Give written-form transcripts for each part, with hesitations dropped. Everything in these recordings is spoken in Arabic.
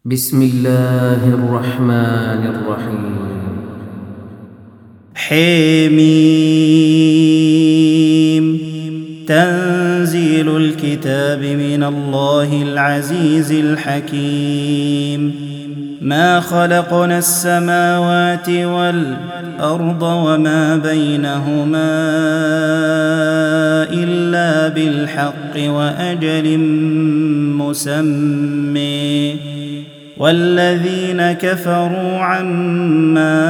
بسم الله الرحمن الرحيم. حميم. تنزيل الكتاب من الله العزيز الحكيم. ما خلقنا السماوات والأرض وما بينهما إلا بالحق وأجل مسمى، والذين كفروا عما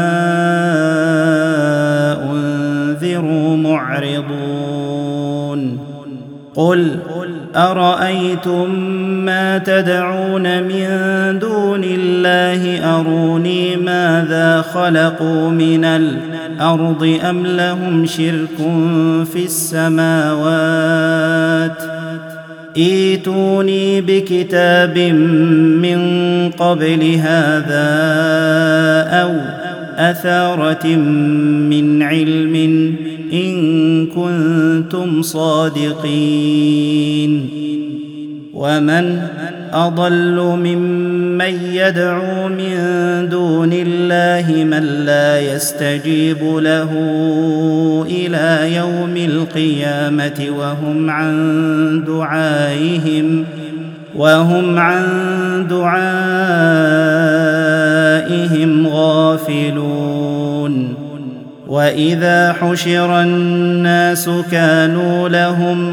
أنذروا معرضون. قل أرأيتم ما تدعون من دون الله أروني ماذا خلقوا من الأرض أم لهم شرك في السماوات؟ ائتوني بكتاب من قبل هذا أو أثارة من علم إن كنتم صادقين. ومن أضل ممن يدعو من دون الله من لا يستجيب له إلى يوم القيامة وهم عن دعائهم غافلون. وإذا حشر الناس كانوا لهم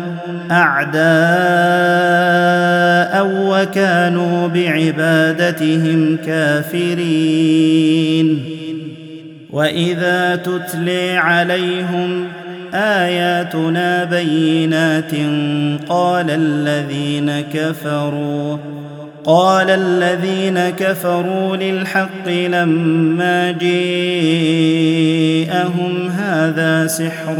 أعداء وكانوا بعبادتهم كافرين. وإذا تتلي عليهم آياتنا بينات قال الذين كفروا للحق لما جاءهم هذا سحر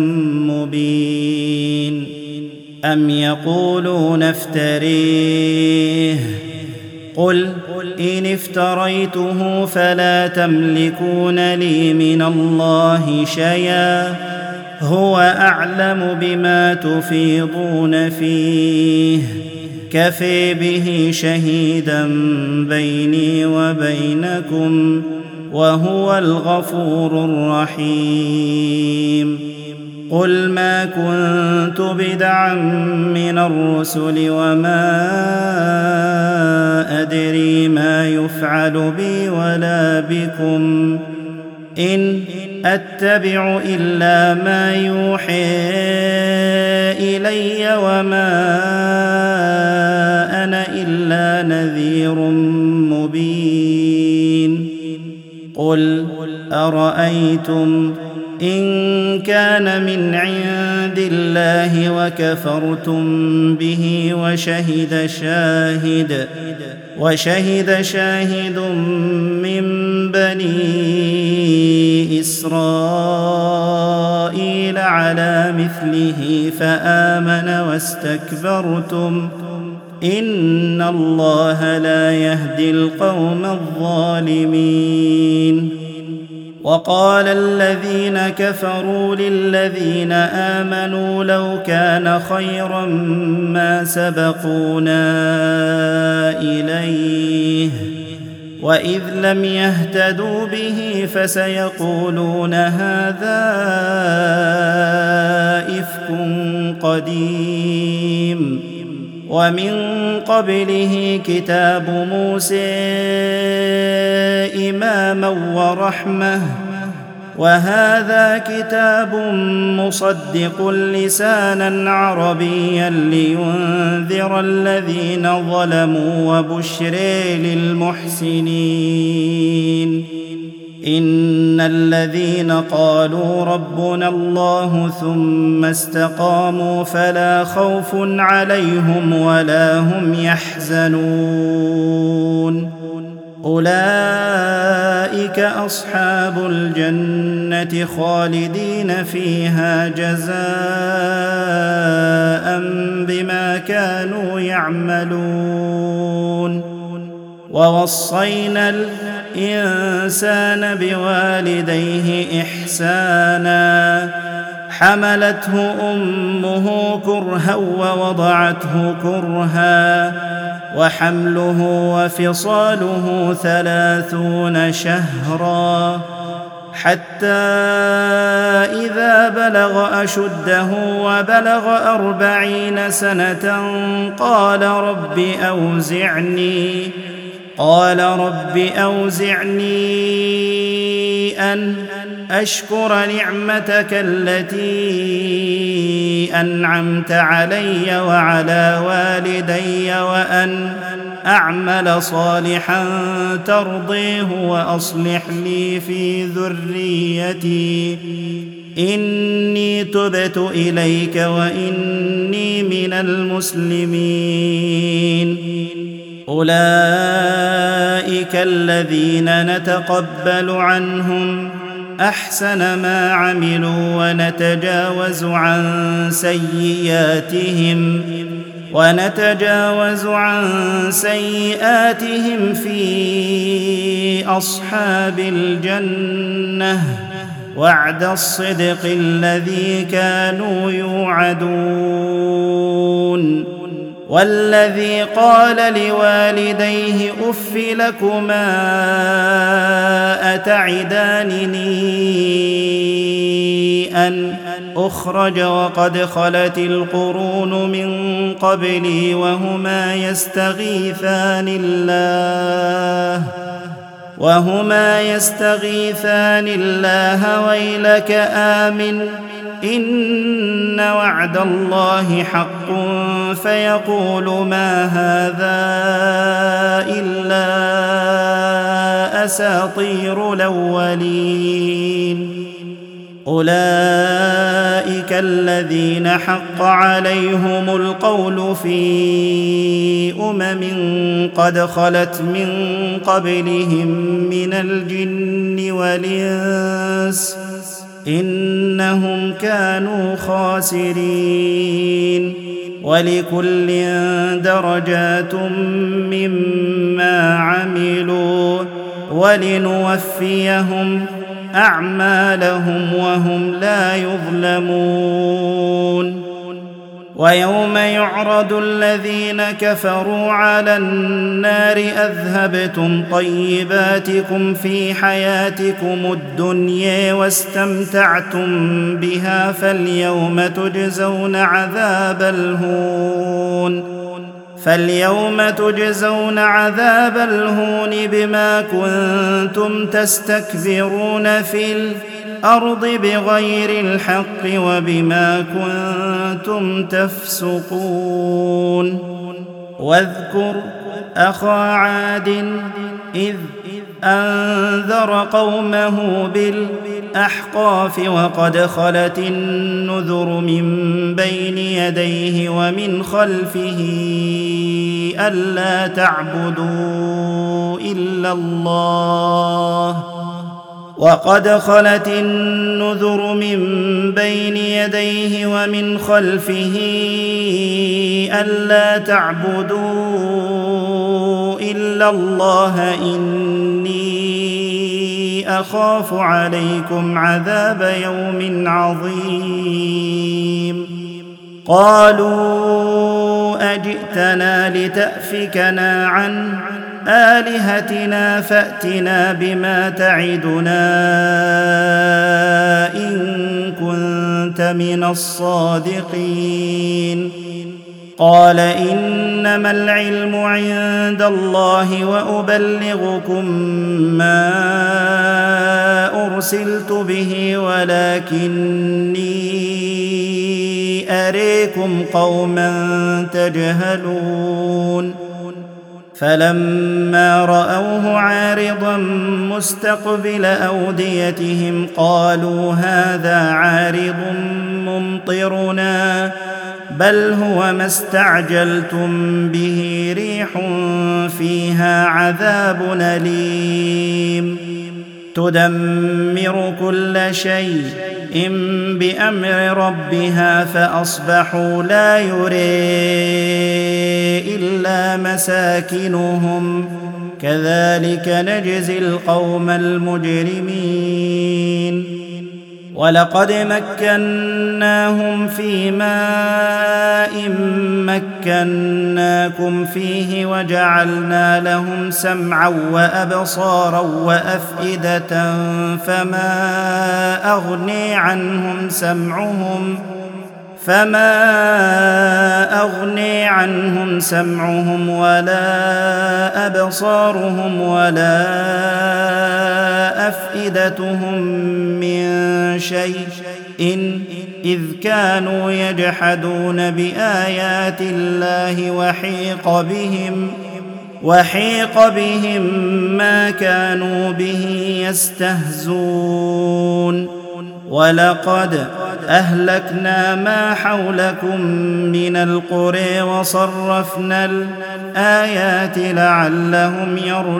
مبين. أم يقولون افتريه؟ قل إن افتريته فلا تملكون لي من الله شيئا، هو أعلم بما تفيضون فيه، كفى به شهيدا بيني وبينكم وهو الغفور الرحيم. قل ما كنت بدعا من الرسل وما أدري ما يفعل بي ولا بكم، إن أتبع إلا ما يوحي إلي وما أنا إلا نذير مبين. قل أرأيتم إن كان من عند الله وكفرتم به وشهد شاهد من بني إسرائيل على مثله فآمن واستكبرتم، إن الله لا يهدي القوم الظالمين. وقال الذين كفروا للذين آمنوا لو كان خيرا ما سبقونا إليه، وإذ لم يهتدوا به فسيقولون هذا إفك قديم. ومن قبله كتاب موسى إماما ورحمة، وهذا كتاب مصدق لسانا عربيا لينذر الذين ظلموا وبشر للمحسنين. إن الذين قالوا ربنا الله ثم استقاموا فلا خوف عليهم ولا هم يحزنون، أولئك أصحاب الجنة خالدين فيها جزاء بما كانوا يعملون. ووصينا الإنسان بوالديه إحسانا، حملته أمه كرها ووضعته كرها وحمله وفصاله 30 شهرا حتى إذا بلغ أشده وبلغ 40 سنة قال رب أوزعني أن أشكر نعمتك التي أنعمت علي وعلى والدي وأن أعمل صالحا ترضيه وأصلح لي في ذريتي إني تبت إليك وإني من المسلمين. أولئك الذين نتقبل عنهم أحسن ما عملوا ونتجاوز عن سيئاتهم في أصحاب الجنة وعد الصدق الذي كانوا يوعدون. والذي قال لوالديه أف لكما أتعدانني أن أخرج وقد خلت القرون من قبلي وهما يستغيثان الله ويلك آمن إن وعد الله حق فيقول ما هذا إلا أساطير الأولين. أولئك الذين حق عليهم القول في قد خلت من قبلهم من الجن والإنس إنهم كانوا خاسرين. ولكل درجات مما عملوا ولنوفيهم أعمالهم وهم لا يظلمون. ويوم يعرض الذين كفروا على النار أذهبتم طيباتكم في حياتكم الدنيا واستمتعتم بها فاليوم تجزون عذاب الهون بما كنتم تستكبرون في الأرض بغير الحق وبما كنتم تفسقون. واذكر أخا عاد إذ أنذر قومه بالأحقاف وقد خلت النذر من بين يديه ومن خلفه ألا تعبدوا إلا الله إني أخاف عليكم عذاب يوم عظيم. قالوا أجئتنا لتأفكنا عن آلهتنا فأتنا بما تعدنا إن كنت من الصادقين. قال إنما العلم عند الله وأبلغكم ما أرسلت به ولكني أريكم قوما تجهلون. فلما رأوه عارضا مستقبل أوديتهم قالوا هذا عارض ممطرنا بل هو ما استعجلتم به ريح فيها عذاب أليم تدمر كل شيء بأمر ربها فأصبحوا لا يرى إلا مساكنهم كذلك نجزي القوم المجرمين. ولقد مكناهم في ماء مكناكم فيه وجعلنا لهم سمعا وأبصارا وأفئدة فما أغني عنهم سمعهم ولا أبصارهم ولا أفئدتهم من شيء إذ كانوا يجحدون بآيات الله وحيق بهم ما كانوا به يستهزون ولقد أهلكنا ما حولكم من القرى وصرفنا الآيات لعلهم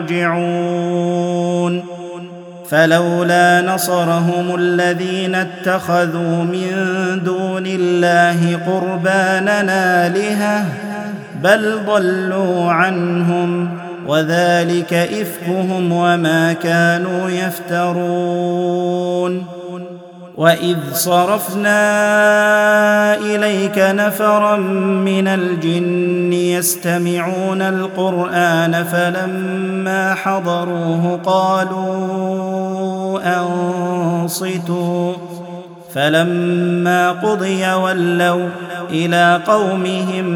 يرجعون فلولا نصرهم الذين اتخذوا من دون الله قربانا آلهة بل ضلوا عنهم وذلك إفكهم وما كانوا يفترون وإذ صرفنا إليك نفرا من الجن يستمعون القرآن فلما حضروه قالوا أنصتوا فلما قضي ولوا إلى قومهم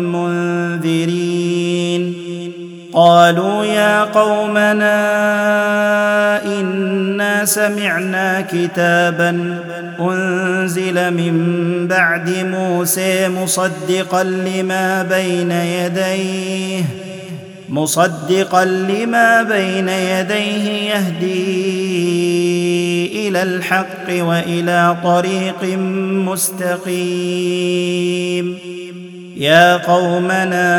منذرين قالوا يا قومنا إنا سمعنا كتابا أنزل من بعد موسى مصدقا لما بين يديه يهدي إلى الحق وإلى طريق مستقيم يا قومنا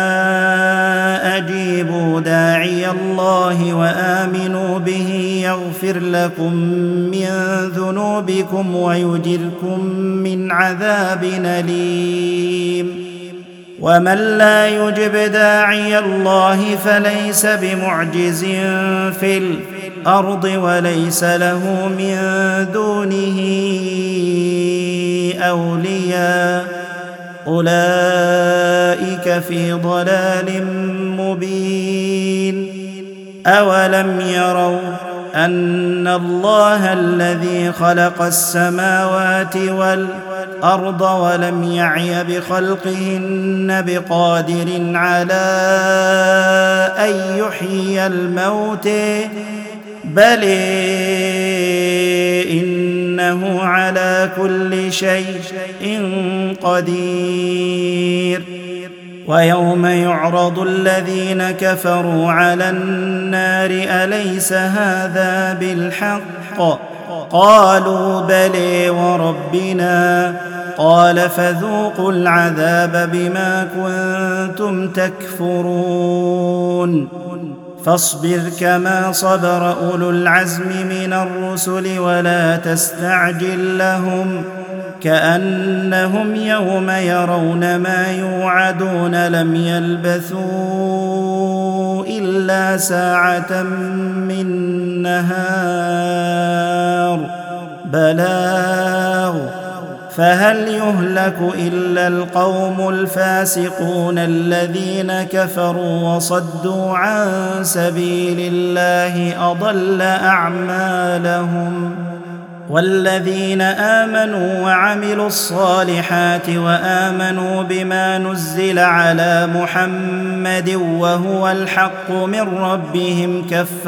أجيبوا داعي الله وآمنوا به يغفر لكم من ذنوبكم ويجركم من عذاب أليم ومن لا يجب داعي الله فليس بمعجز في الأرض وليس له من دونه أولياء أولئك في ضلال مبين أولم يروا أن الله الذي خلق السماوات والأرض ولم يعي بخلقهن بقادر على أن يحيي الموت بل إنه على كل شيء قدير ويوم يعرض الذين كفروا على النار أليس هذا بالحق قالوا بلى وربنا قال فذوقوا العذاب بما كنتم تكفرون فاصبر كما صبر أولو العزم من الرسل ولا تستعجل لهم كأنهم يوم يرون ما يوعدون لم يلبثوا إلا ساعة من نهار بلاغ فهل يهلك إلا القوم الفاسقون الذين كفروا وصدوا عن سبيل الله أضل أعمالهم والذين آمنوا وعملوا الصالحات وآمنوا بما نزل على محمد وهو الحق من ربهم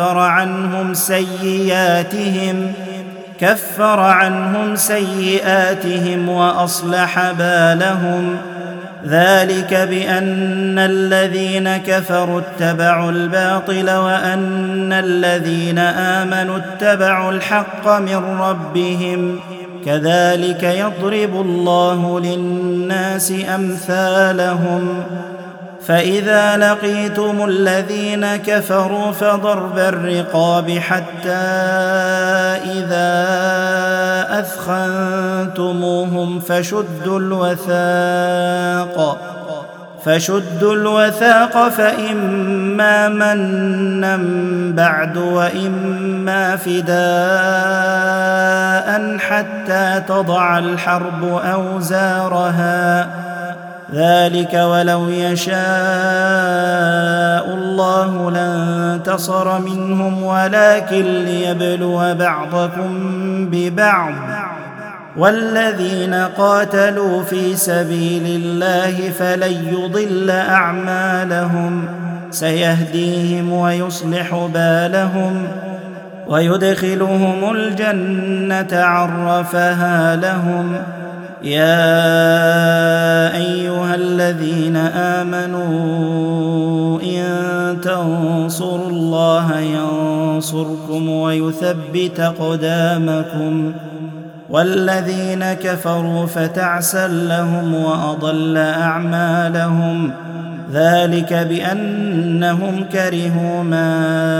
كفر عنهم سيئاتهم وأصلح بالهم ذلك بأن الذين كفروا اتبعوا الباطل وأن الذين آمنوا اتبعوا الحق من ربهم كذلك يضرب الله للناس أمثالهم فإذا لقيتم الذين كفروا فضرب الرقاب حتى إذا أثخنتموهم فشدوا الوثاق فإما منا بعد وإما فداء حتى تضع الحرب أوزارها، ذلك ولو يشاء الله لانتصر منهم ولكن ليبلو بعضكم ببعض، والذين قاتلوا في سبيل الله فلن يضل أعمالهم، سيهديهم ويصلح بالهم ويدخلهم الجنة عرفها لهم. يا أيها الذين آمنوا إن تنصروا الله ينصركم ويثبت أقدامكم، والذين كفروا فتعسا لهم وأضل أعمالهم، ذلك بأنهم كرهوا ما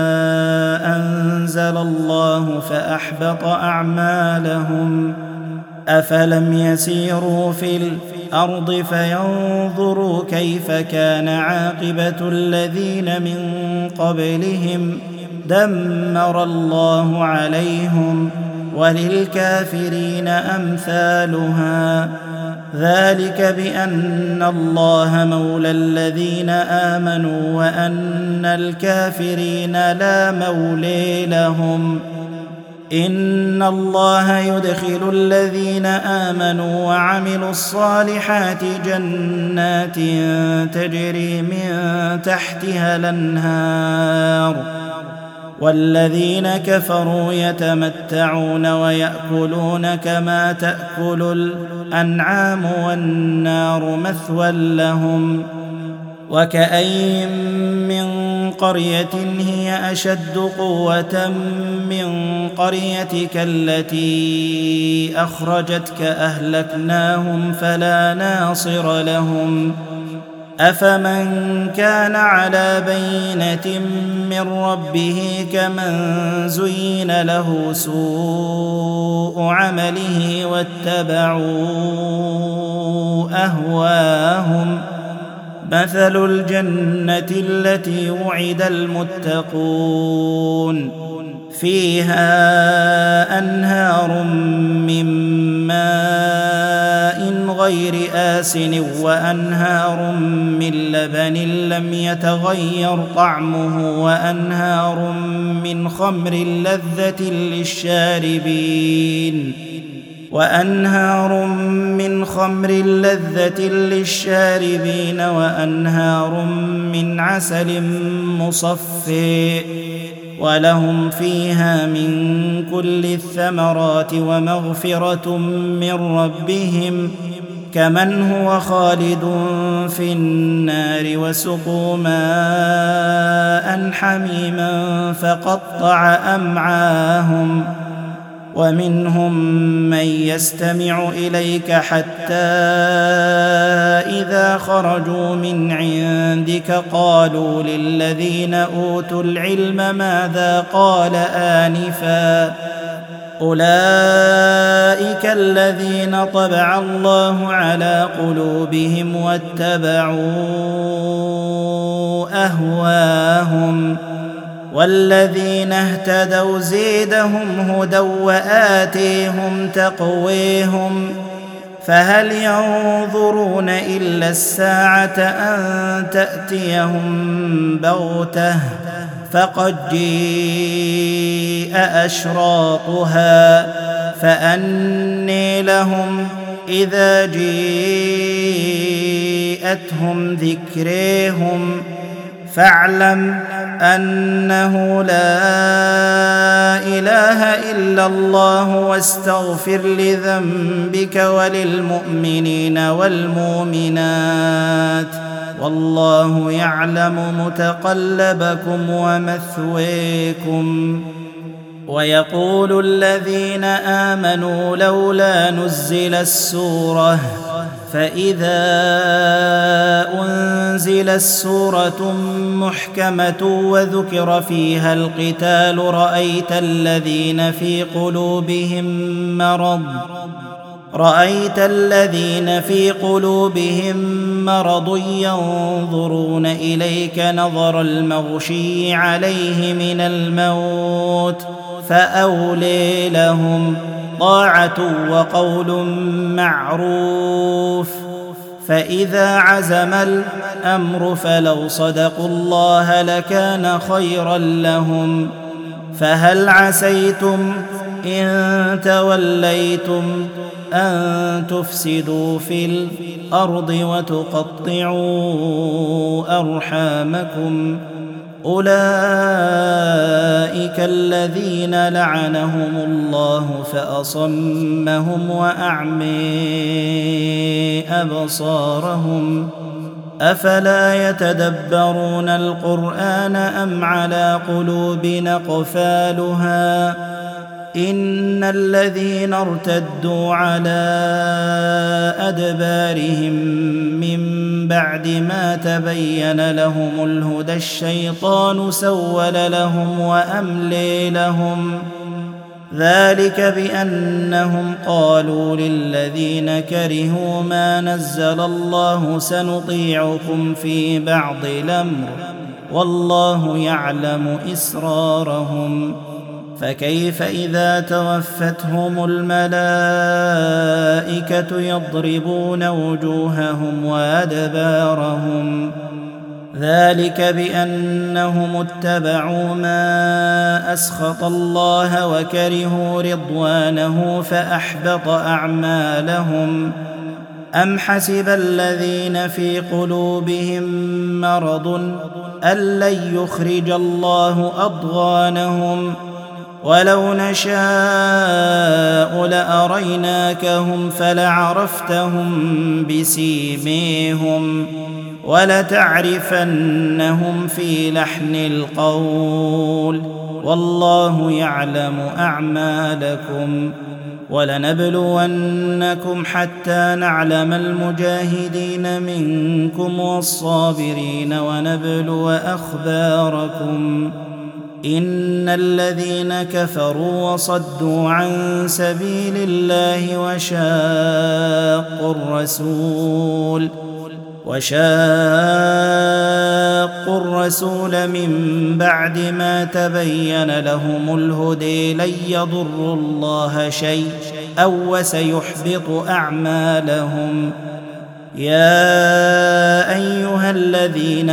أنزل الله فأحبط أعمالهم. أفلم يسيروا في الأرض فينظروا كيف كان عاقبة الذين من قبلهم، دمر الله عليهم وللكافرين أمثالها، ذلك بأن الله مولى الذين آمنوا وأن الكافرين لا مولي لهم. إن الله يدخل الذين آمنوا وعملوا الصالحات جنات تجري من تحتها الأنهار، والذين كفروا يتمتعون ويأكلون كما تأكل الأنعام والنار مثوى لهم. وكأين من قرية هي أشد قوة من قريتك التي أخرجتك أهلكناهم فلا ناصر لهم. أفمن كان على بينة من ربه كمن زين له سوء عمله واتبعوا أهواهم، مثل الجنة التي وعد المتقون فيها أنهار من ماء غير آسن وأنهار من لبن لم يتغير طعمه وأنهار من خمر لذة للشاربين وأنهار من عسل مصفى، ولهم فيها من كل الثمرات ومغفرة من ربهم، كمن هو خالد في النار وسقوا ماء حميما فقطع أمعاهم. ومنهم من يستمع إليك حتى إذا خرجوا من عندك قالوا للذين أوتوا العلم ماذا قال آنفا، أولئك الذين طبع الله على قلوبهم واتبعوا أهواهم، والذين اهتدوا زيدهم هدى وآتيهم تقويهم، فهل ينظرون إلا الساعة أن تأتيهم بغتة فقد جيء أشراطها، فأني لهم إذا جيءتهم ذكريهم، فاعلم أنه لا إله إلا الله واستغفر لذنبك وللمؤمنين والمؤمنات، والله يعلم متقلبكم ومثويكم. ويقول الذين آمنوا لولا نزلت سورة، فإذا أنزلت سورة محكمة وذكر فيها القتال رأيت الذين في قلوبهم مرض رأيت الذين في قلوبهم مرض ينظرون إليك نظر المغشي عليه من الموت فأولي لهم طاعة وقول معروف. فإذا عزم الأمر فلو صدقوا الله لكان خيرا لهم. فهل عسيتم إن توليتم أن تفسدوا في الأرض وتقطعوا أرحامكم؟ أولئك الذين لعنهم الله فأصمهم وأعمي أبصارهم. أفلا يتدبرون القرآن أم على قلوب أقفالها؟ إن الذين ارتدوا على أدبارهم من بعد ما تبين لهم الهدى الشيطان سول لهم وأملي لهم. ذلك بأنهم قالوا للذين كرهوا ما نزل الله سنطيعكم في بعض الأمر والله يعلم إسرارهم. فكيف إذا توفتهم الملائكة يضربون وجوههم وأدبارهم؟ ذلك بأنهم اتبعوا ما أسخط الله وكرهوا رضوانه فأحبط أعمالهم. أم حسب الذين في قلوبهم مرض أن لن يخرج الله أضغانهم؟ ولو نشاء لأريناكهم فلعرفتهم بسيميهم ولتعرفنهم في لحن القول والله يعلم أعمالكم. ولنبلونكم حتى نعلم المجاهدين منكم والصابرين ونبلو أخباركم. إن الذين كفروا وصدوا عن سبيل الله وشاقوا الرسول من بعد ما تبين لهم الهدى لن يضروا الله شيئا وسيحبط أعمالهم. يا أيها الذين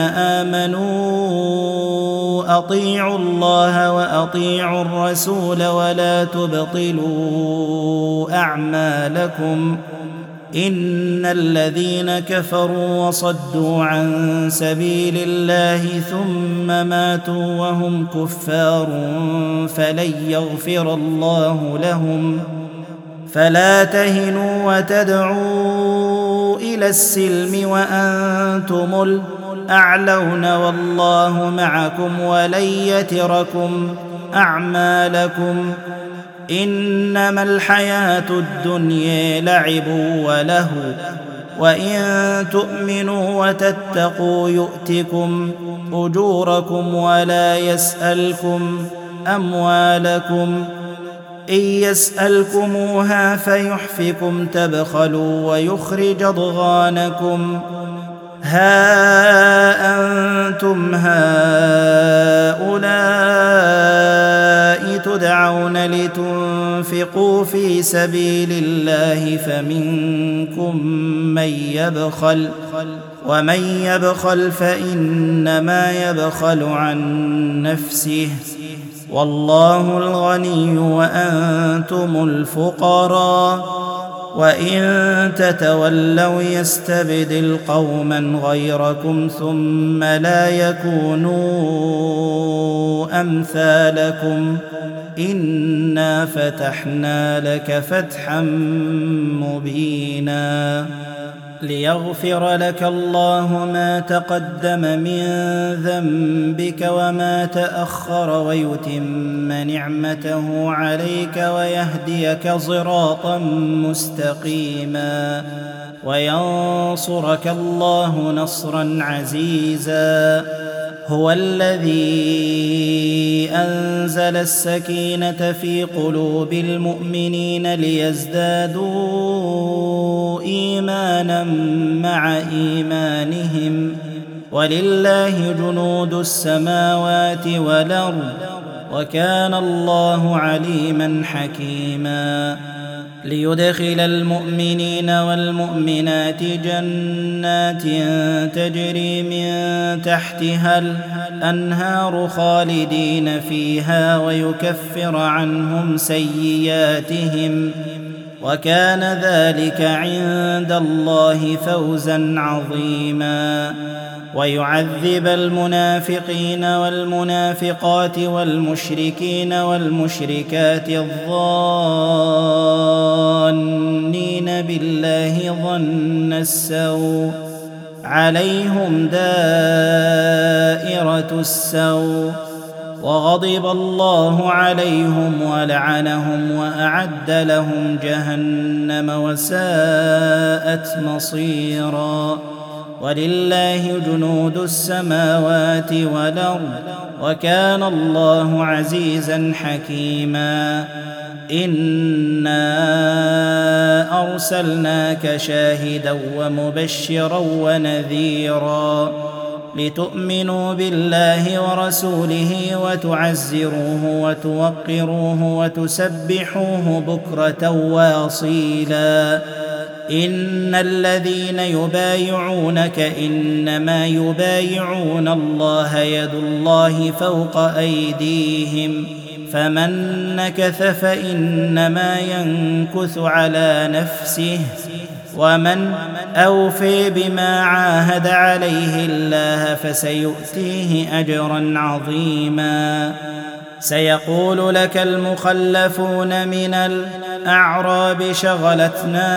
آمنوا أطيعوا الله وأطيعوا الرسول ولا تبطلوا أعمالكم. إن الذين كفروا وصدوا عن سبيل الله ثم ماتوا وهم كفار فلن يغفر الله لهم. فلا تهنوا وتدعوا إلى السلم وأنتم الأعلون والله معكم ولن يتركم أعمالكم. إنما الحياة الدنيا لعب ولهو وإن تؤمنوا وتتقوا يؤتكم أجوركم ولا يسألكم أموالكم. إن يسألكموها فيحفكم تبخلوا ويخرج أضغانكم. ها أنتم هؤلاء تدعون لتنفقوا في سبيل الله فمنكم من يبخل ومن يبخل فإنما يبخل عن نفسه والله الغني وأنتم الفقراء. وإن تتولوا يستبدل قوما غيركم ثم لا يكونوا أمثالكم. إنا فتحنا لك فتحا مبينا ليغفر لك الله ما تقدم من ذنبك وما تأخر ويتم نعمته عليك ويهديك صراطا مستقيما وينصرك الله نصرا عزيزا. هو الذي أنزل السكينة في قلوب المؤمنين ليزدادوا إيمانا مع إيمانهم ولله جنود السماوات والأرض وكان الله عليما حكيما ليدخل المؤمنين والمؤمنات جنات تجري من تحتها الأنهار خالدين فيها ويكفر عنهم سيئاتهم وكان ذلك عند الله فوزا عظيما ويعذب المنافقين والمنافقات والمشركين والمشركات الظانين بالله ظن السوء عليهم دائرة السوء وغضب الله عليهم ولعنهم وأعد لهم جهنم وساءت مصيرا ولله جنود السماوات والأرض وكان الله عزيزا حكيما إنا أرسلناك شاهدا ومبشرا ونذيرا لتؤمنوا بالله ورسوله وتعزروه وتوقروه وتسبحوه بكرة واصيلا إن الذين يبايعونك إنما يبايعون الله يد الله فوق أيديهم فمن نكث فإنما ينكث على نفسه ومن أوفي بما عاهد عليه الله فسيؤتيه أجرا عظيما سيقول لك المخلفون من الأعراب شغلتنا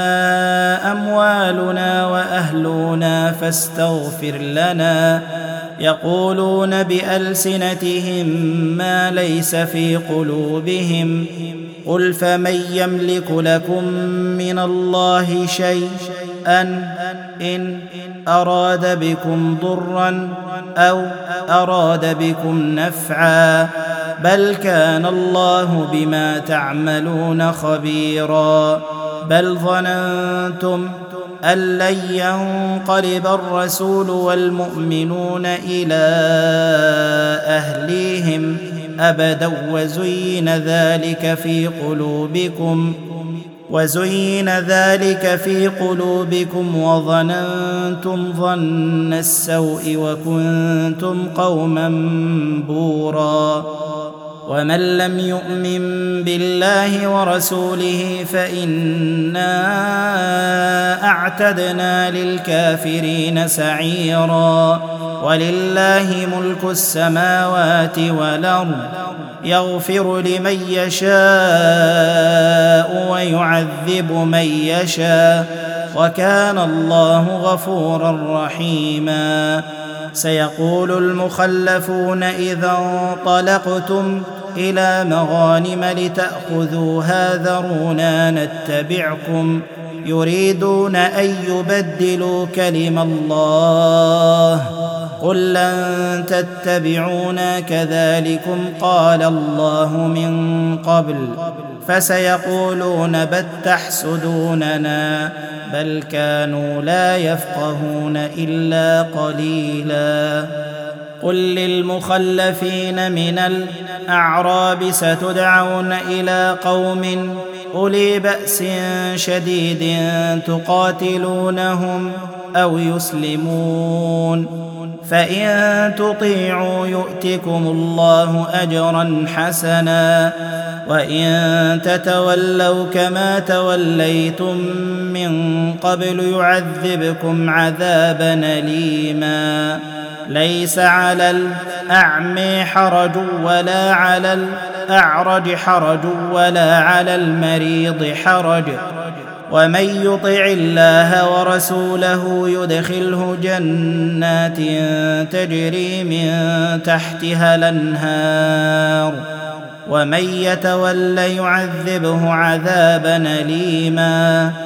أموالنا وأهلنا فاستغفر لنا يقولون بألسنتهم ما ليس في قلوبهم قل فمن يملك لكم من الله شيئا إن أراد بكم ضرا أو أراد بكم نفعا بل كان الله بما تعملون خبيرا بل ظننتم أن لن ينقلب الرسول والمؤمنون إلى أهليهم أبدا وزين ذلك في قلوبكم وظننتم ظن السوء وكنتم قوما بورا ومن لم يؤمن بالله ورسوله فإنا أعتدنا للكافرين سعيرا ولله ملك السماوات والأرض يغفر لمن يشاء ويعذب من يشاء وكان الله غفورا رحيما سيقول المخلفون إذا انطلقتم إلى مغانم لتأخذوها ذرونا نتبعكم يريدون أن يبدلوا كلم الله قل لن تتبعونا كذلكم قال الله من قبل فسيقولون بل تحسدوننا بل كانوا لا يفقهون إلا قليلا قل للمخلفين من الأعراب ستدعون إلى قوم أولي بأس شديد تقاتلونهم أو يسلمون فإن تطيعوا يؤتكم الله أجرا حسنا وإن تتولوا كما توليتم من قبل يعذبكم عذابا أليما ليس على الأعمى حرج ولا على الأعرج حرج ولا على المريض حرج ومن يطع الله ورسوله يدخله جنات تجري من تحتها الأنهار ومن يتول يعذبه عذابا أليما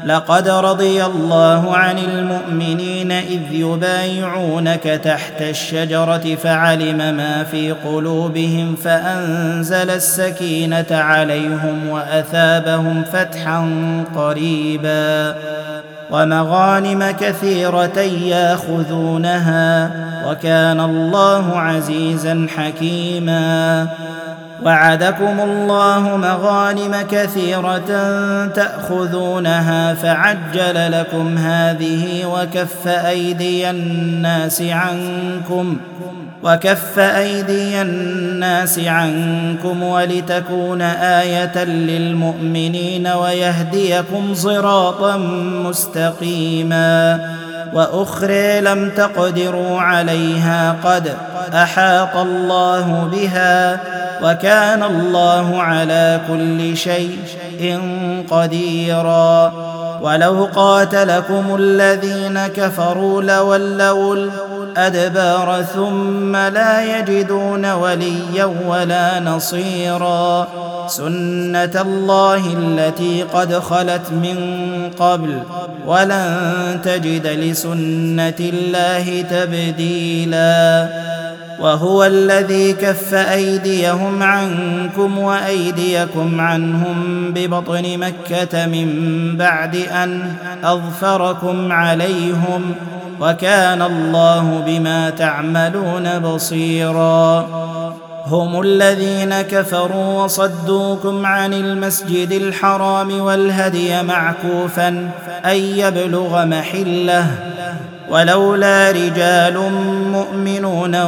لقد رضي الله عن المؤمنين إذ يبايعونك تحت الشجرة فعلم ما في قلوبهم فأنزل السكينة عليهم وأثابهم فتحا قريبا ومغانم كثيرة ياخذونها وكان الله عزيزا حكيما. وعدكم الله مغانم كثيرة تأخذونها فعجل لكم هذه وكف أيدي الناس عنكم ولتكون آية للمؤمنين ويهديكم صراطا مستقيما. وأخرى لم تقدروا عليها قد أحاط الله بها وكان الله على كل شيء قديرا. ولو قاتلكم الذين كفروا لولوا الأدبار ثم لا يجدون وليا ولا نصيرا. سنة الله التي قد خلت من قبل ولن تجد لسنة الله تبديلا. وهو الذي كف أيديهم عنكم وأيديكم عنهم ببطن مكة من بعد أن أظفركم عليهم وكان الله بما تعملون بصيرا. هم الذين كفروا وصدوكم عن المسجد الحرام والهدي معكوفا أن يبلغ محله ولولا رجال مؤمنون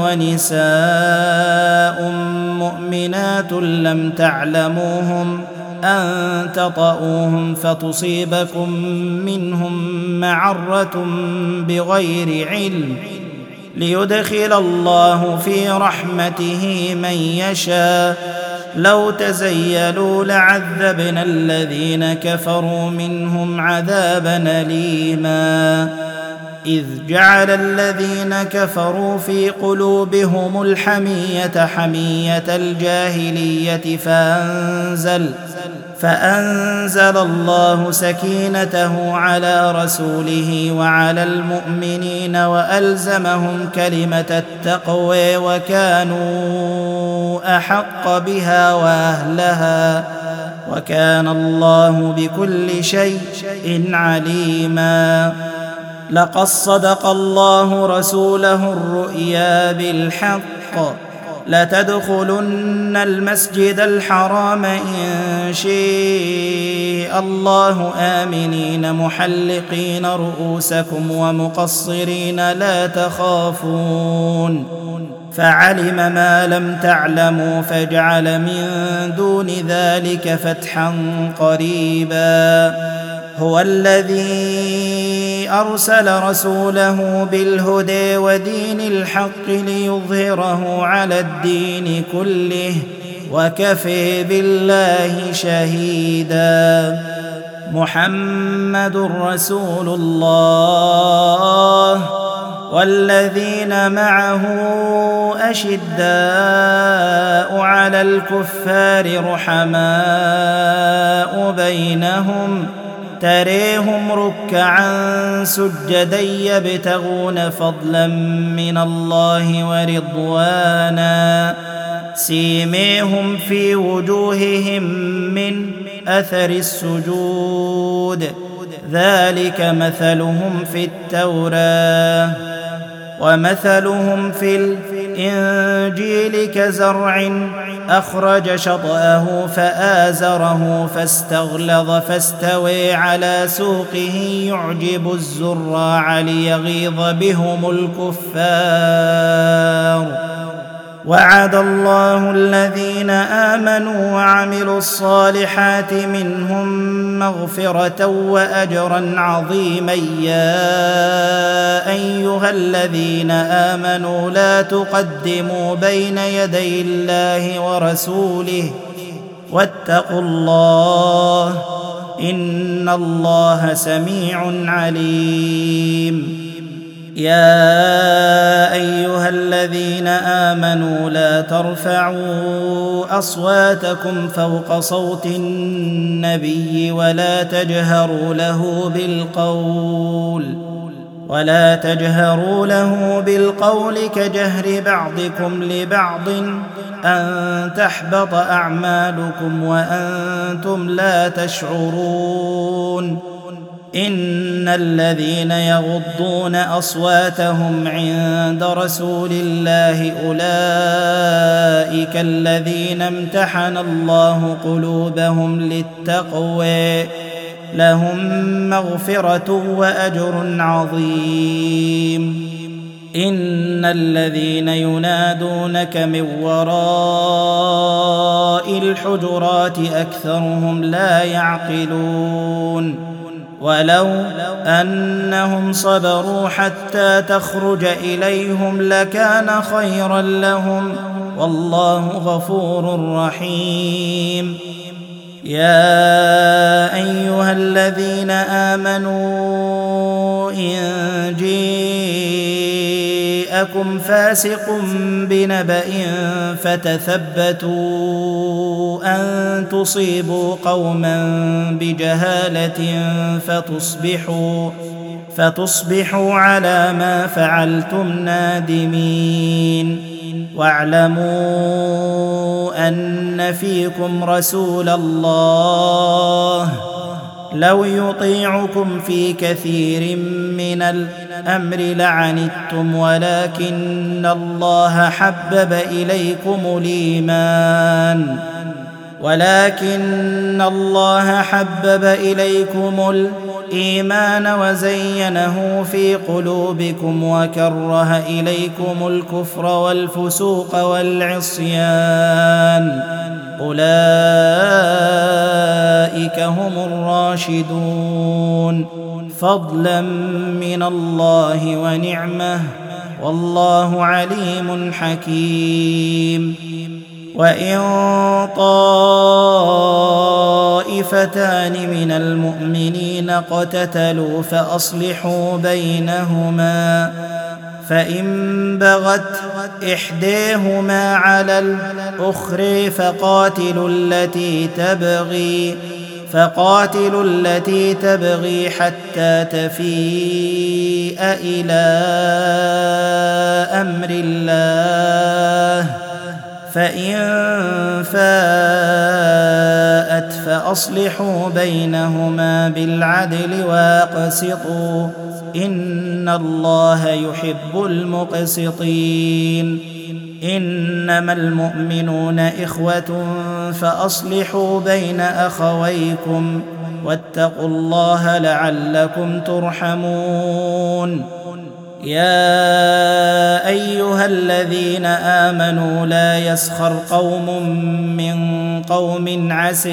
ونساء مؤمنات لم تعلموهم أن تطؤوهم فتصيبكم منهم معرة بغير علم ليدخل الله في رحمته من يشاء. لو تزيلوا لعذبنا الذين كفروا منهم عذابا أليما. إذ جعل الذين كفروا في قلوبهم الحمية حمية الجاهلية فأنزل الله سكينته على رسوله وعلى المؤمنين وألزمهم كلمة التقوى وكانوا أحق بها وأهلها وكان الله بكل شيء عليما. لقد صدق الله رسوله الرؤيا بالحق لتدخلن المسجد الحرام إن شاء الله آمنين محلقين رؤوسكم ومقصرين لا تخافون فعلم ما لم تعلموا فجعل من دون ذلك فتحا قريبا. هو الذي أرسل رسوله بالهدى ودين الحق ليظهره على الدين كله وكفى بالله شهيدا. محمد رسول الله والذين معه أشداء على الكفار رحماء بينهم تريهم ركعا سجدا يبتغون فضلا من الله ورضوانا سيميهم في وجوههم من أثر السجود ذلك مثلهم في التوراة ومثلهم في الإنجيل كزرع أخرج شطأه فآزره فاستغلظ فاستوى على سوقه يعجب الزراع ليغيظ بهم الكفار. وعد الله الذين آمنوا وعملوا الصالحات منهم مغفرة وأجرا عظيما. يا أيها الذين آمنوا لا تقدموا بين يدي الله ورسوله واتقوا الله إن الله سميع عليم. يا ايها الذين امنوا لا ترفعوا اصواتكم فوق صوت النبي ولا تجهروا له بالقول كجهر بعضكم لبعض ان تحبط اعمالكم وانتم لا تشعرون. ان الذين يغضون اصواتهم عند رسول الله اولئك الذين امتحن الله قلوبهم للتقوى لهم مغفرة واجر عظيم. ان الذين ينادونك من وراء الحجرات اكثرهم لا يعقلون. ولو انهم صبروا حتى تخرج اليهم لكان خيرا لهم والله غفور رحيم. يا ايها الذين امنوا ان جاءكم فاسق بنبأ فتثبتوا ان تصيبوا قوما بجهالة فتصبحوا على ما فعلتم نادمين. واعلموا ان فيكم رسول الله لو يطيعكم في كثير من الامر لعنتم ولكن الله حبب اليكم الايمان وزينه في قلوبكم وكره اليكم الكفر والفسوق والعصيان اولئك هم الراشدون فضلا من الله ونعمه والله عليم حكيم. وإن طائفتان من المؤمنين اقتتلوا فأصلحوا بينهما فإن بغت إحداهما على الأخرى فقاتلوا التي تبغي حتى تفيء إلى أمر الله فإن فاءت فأصلحوا بينهما بالعدل واقسطوا إن الله يحب المقسطين. إنما المؤمنون إخوة فأصلحوا بين أخويكم واتقوا الله لعلكم ترحمون. يا أيها الذين آمنوا لا يسخر قوم من قوم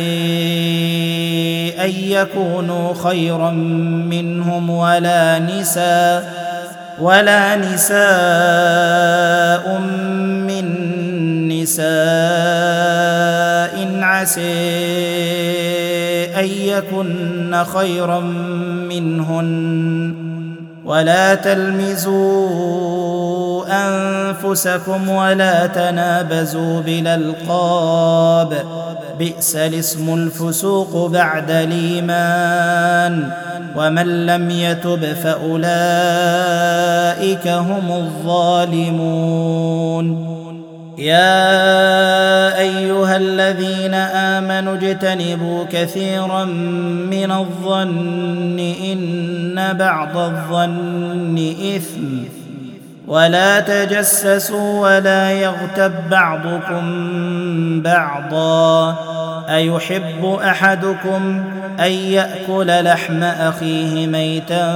عسى أن يكونوا خيرا منهم ولا نساء من نساء عسى أن يكن خيرا منهن ولا تلمزوا أنفسكم ولا تنابزوا بالألقاب بئس الاسم الفسوق بعد الإيمان ومن لم يتب فأولئك هم الظالمون. يا أيها الذين آمنوا اجتنبوا كثيرا من الظن إن بعض الظن إثم ولا تجسسوا ولا يغتب بعضكم بعضا أيحب أحدكم أن يأكل لحم أخيه ميتا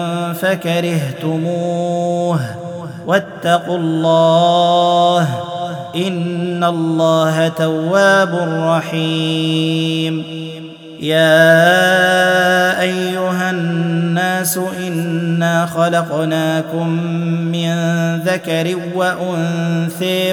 فكرهتموه واتقوا الله إن الله تواب رحيم. يا أيها الناس إنا خلقناكم من ذكر وأنثى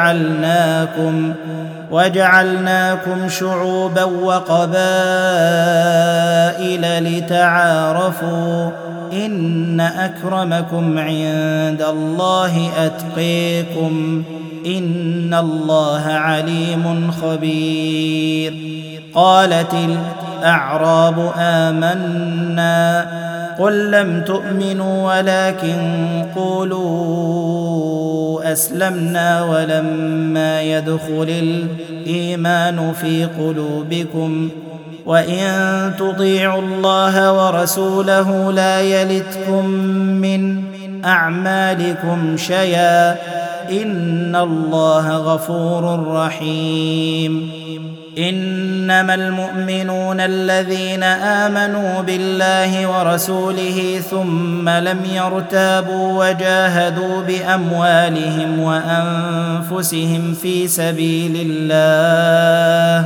وجعلناكم شعوبا وقبائل لتعارفوا إن أكرمكم عند الله أتقيكم إن الله عليم خبير. قالت الأعراب آمنا قل لم تؤمنوا ولكن قولوا أسلمنا ولما يدخل الإيمان في قلوبكم وإن تطيعوا الله ورسوله لا يلتكم من أعمالكم شيئا إن الله غفور رحيم. إنما المؤمنون الذين آمنوا بالله ورسوله ثم لم يرتابوا وجاهدوا بأموالهم وأنفسهم في سبيل الله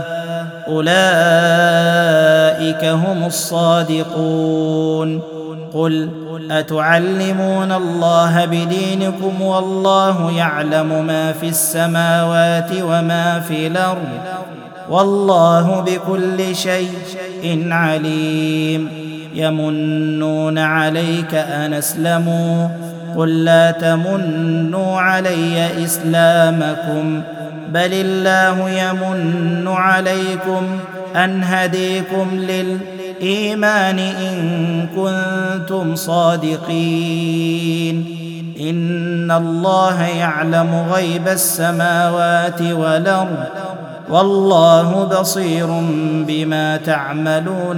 أولئك هم الصادقون. قل أتعلمون الله بدينكم والله يعلم ما في السماوات وما في الأرض والله بكل شيء عليم. يمنون عليك أن أسلموا قل لا تمنوا علي إسلامكم بل الله يمن عليكم أن هديكم للإيمان إن كنتم صادقين. إن الله يعلم غيب السماوات والأرض والله بصير بما تعملون.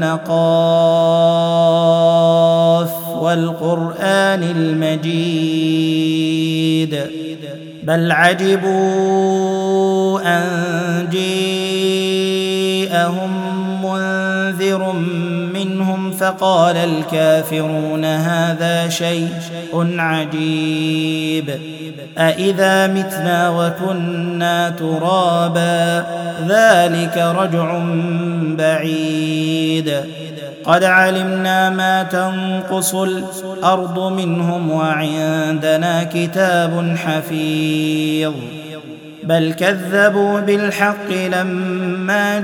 قاف والقرآن المجيد بل عجبوا أن جاءهم منذر منهم فقال الكافرون هذا شيء عجيب أإذا متنا وكنا ترابا ذلك رجع بعيد. قد علمنا ما تنقص الأرض منهم وعندنا كتاب حفيظ. بل كذبوا بالحق لما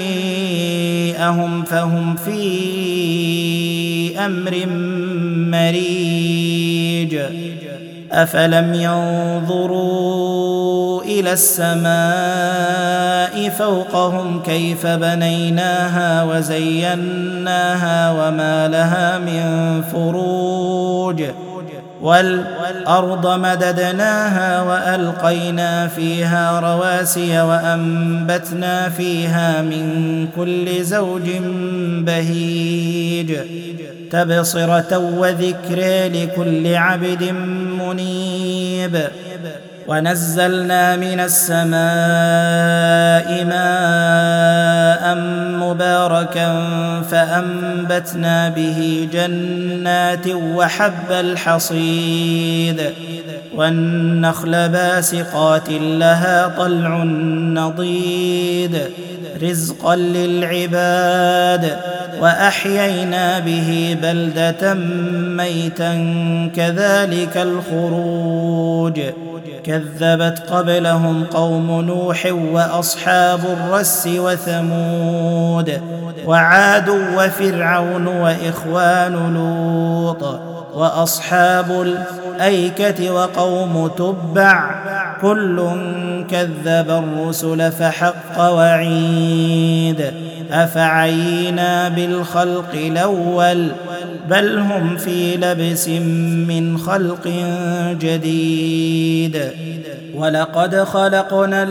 جاءهم فهم في أمر مريج. أفلم ينظروا إلى السماء فوقهم كيف بنيناها وزيناها وما لها من فروج والأرض مددناها وألقينا فيها رواسي وأنبتنا فيها من كل زوج بهيج تبصرة وذكر لكل عبد منيب. ونزلنا من السماء ماء مباركا فأنبتنا به جنات وحب الحصيد والنخل باسقات لها طلع نضيد رزقا للعباد وأحيينا به بلدة ميتا كذلك الخروج. كذبت قبلهم قوم نوح وأصحاب الرس وثمود وعاد وفرعون وإخوان لوط وأصحاب الأيكة وقوم تبع كل كذب الرسل فحق وعيد. أفعينا بالخلق الأول بل هم في لبس من خلق جديد. ولقد خلقنا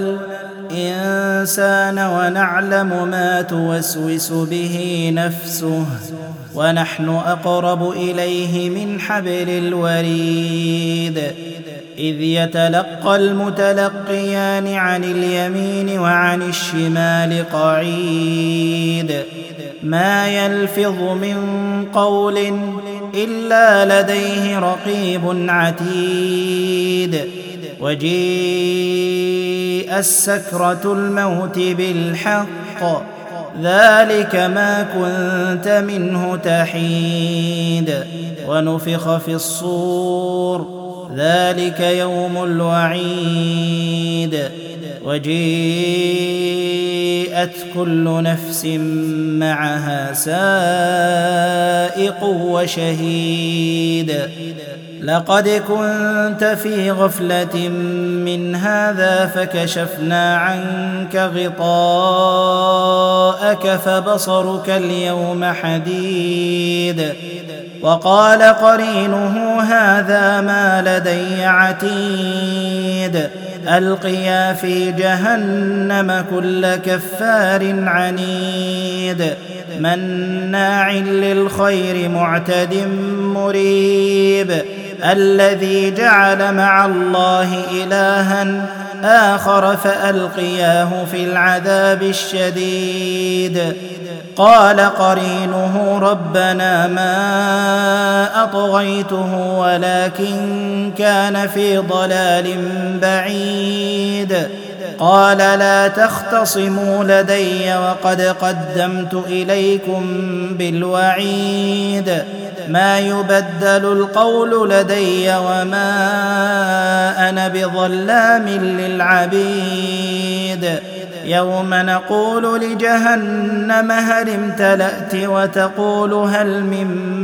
الإنسان ونعلم ما توسوس به نفسه ونحن أقرب إليه من حبل الوريد. إذ يتلقى المتلقيان عن اليمين وعن الشمال قعيد ما يلفظ من قول إلا لديه رقيب عتيد. وجيء السكرة الموت بالحق ذلك ما كنت منه تحيد. ونفخ في الصور ذلك يوم الوعيد. وجيءت كل نفس معها سائق وشهيد لقد كنت في غفلة من هذا فكشفنا عنك غطاءك فبصرك اليوم حديد وقال قرينه هذا ما لدي عتيد ألقيا في جهنم كل كفار عنيد مناع للخير معتد مريب الذي جعل مع الله إلها آخر فألقياه في العذاب الشديد قال قرينه ربنا ما أطغيته ولكن كان في ضلال بعيد قال لا تختصموا لدي وقد قدمت إليكم بالوعيد ما يبدل القول لدي وما أنا بظلام للعبيد يوم نقول لجهنم هل امتلأت وتقول هل من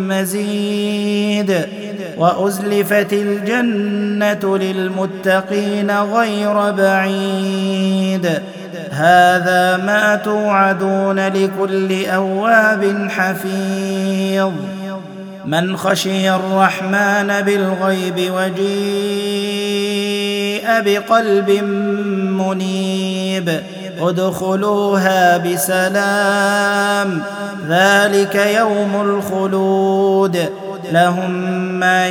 مزيد وأزلفت الجنة للمتقين غير بعيد هذا ما توعدون لكل أواب حفيظ من خشي الرحمن بالغيب وجيء بقلب منيب ادخلوها بسلام ذلك يوم الخلود لهم ما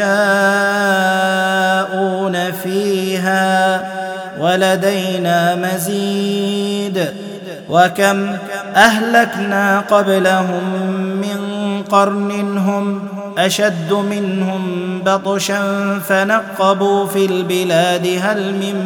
يشاءون فيها ولدينا مزيد وكم أهلكنا قبلهم من قرن هم أشد منهم بطشا فنقبوا في البلاد هل من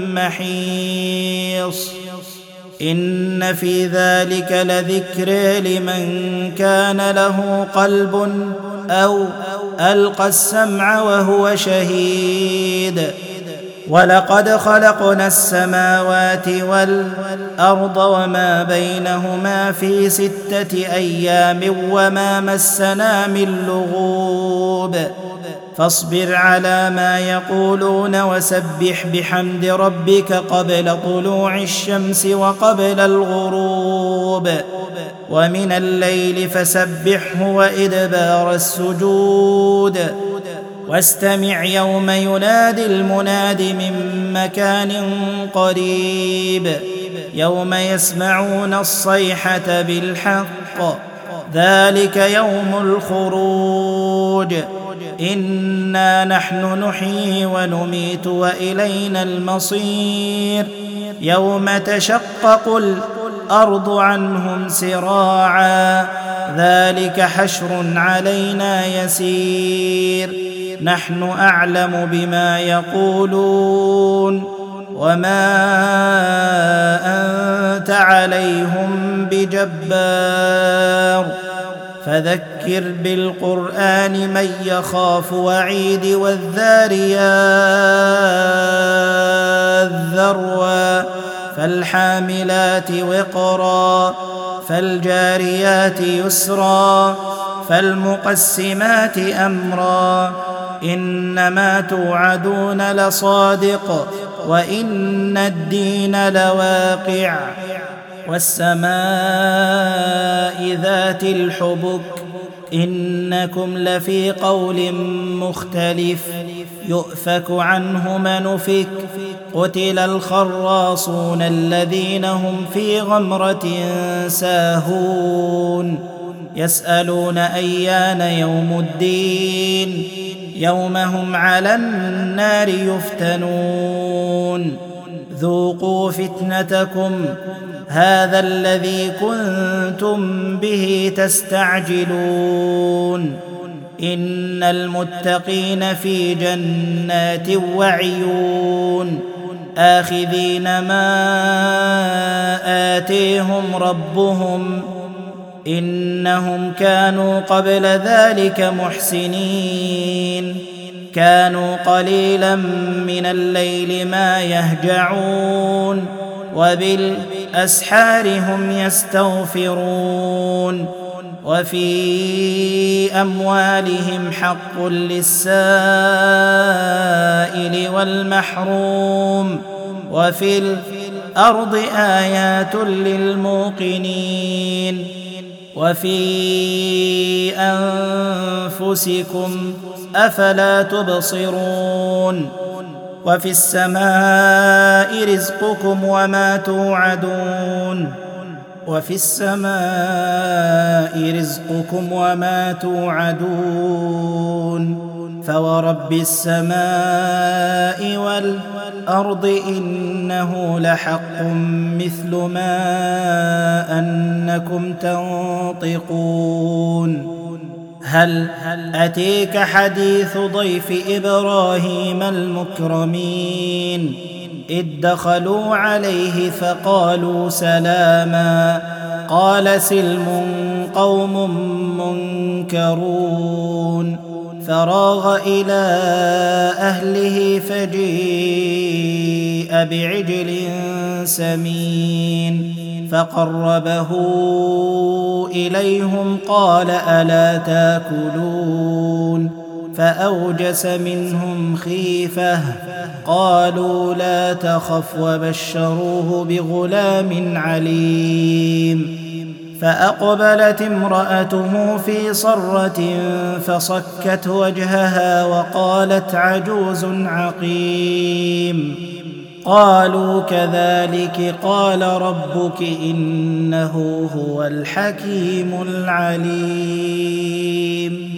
محيص إن في ذلك لذكر لمن كان له قلب أو ألقى السمع وهو شهيد ولقد خلقنا السماوات والأرض وما بينهما في 6 أيام وما مسنا من لغوب فاصبر على ما يقولون وسبح بحمد ربك قبل طلوع الشمس وقبل الغروب ومن الليل فسبحه وإدبار السجود واستمع يوم ينادي المناد من مكان قريب يوم يسمعون الصيحة بالحق ذلك يوم الخروج إنا نحن نحيي ونميت وإلينا المصير يوم تشقق الأرض عنهم سراعا ذلك حشر علينا يسير نحن أعلم بما يقولون وما أنت عليهم بجبار فذكر بالقرآن من يخاف وعيد والذاريات ذروا فالحاملات وقرا فالجاريات يسرا فالمقسمات أمرا إنما توعدون لصادق وإن الدين لواقع والسماء ذات الحبك إنكم لفي قول مختلف يؤفك عنه من أفك قتل الخراصون الذين هم في غمرة ساهون يسألون أيان يوم الدين يوم هم على النار يفتنون ذوقوا فتنتكم هذا الذي كنتم به تستعجلون إن المتقين في جنات وعيون آخذين ما آتيهم ربهم إنهم كانوا قبل ذلك محسنين كانوا قليلا من الليل ما يهجعون وبالأسحار هم يستغفرون وفي أموالهم حق للسائل والمحروم وفي الأرض آيات للموقنين وفي أنفسكم أفلا تبصرون وفي السماء رزقكم وما توعدون وفي السماء رزقكم وما توعدون فورب السماء والأرض إنه لحق مثل ما أنكم تنطقون هل أتيك حديث ضيف إبراهيم المكرمين إذ دخلوا عليه فقالوا سلاما قال سلم قوم منكرون فراغ إلى أهله فجيء بعجل سمين فقربه إليهم قال ألا تاكلون فأوجس منهم خيفة قالوا لا تخف وبشروه بغلام عليم فأقبلت امرأته في صرة فصكت وجهها وقالت عجوز عقيم قالوا كذلك قال ربك إنه هو الحكيم العليم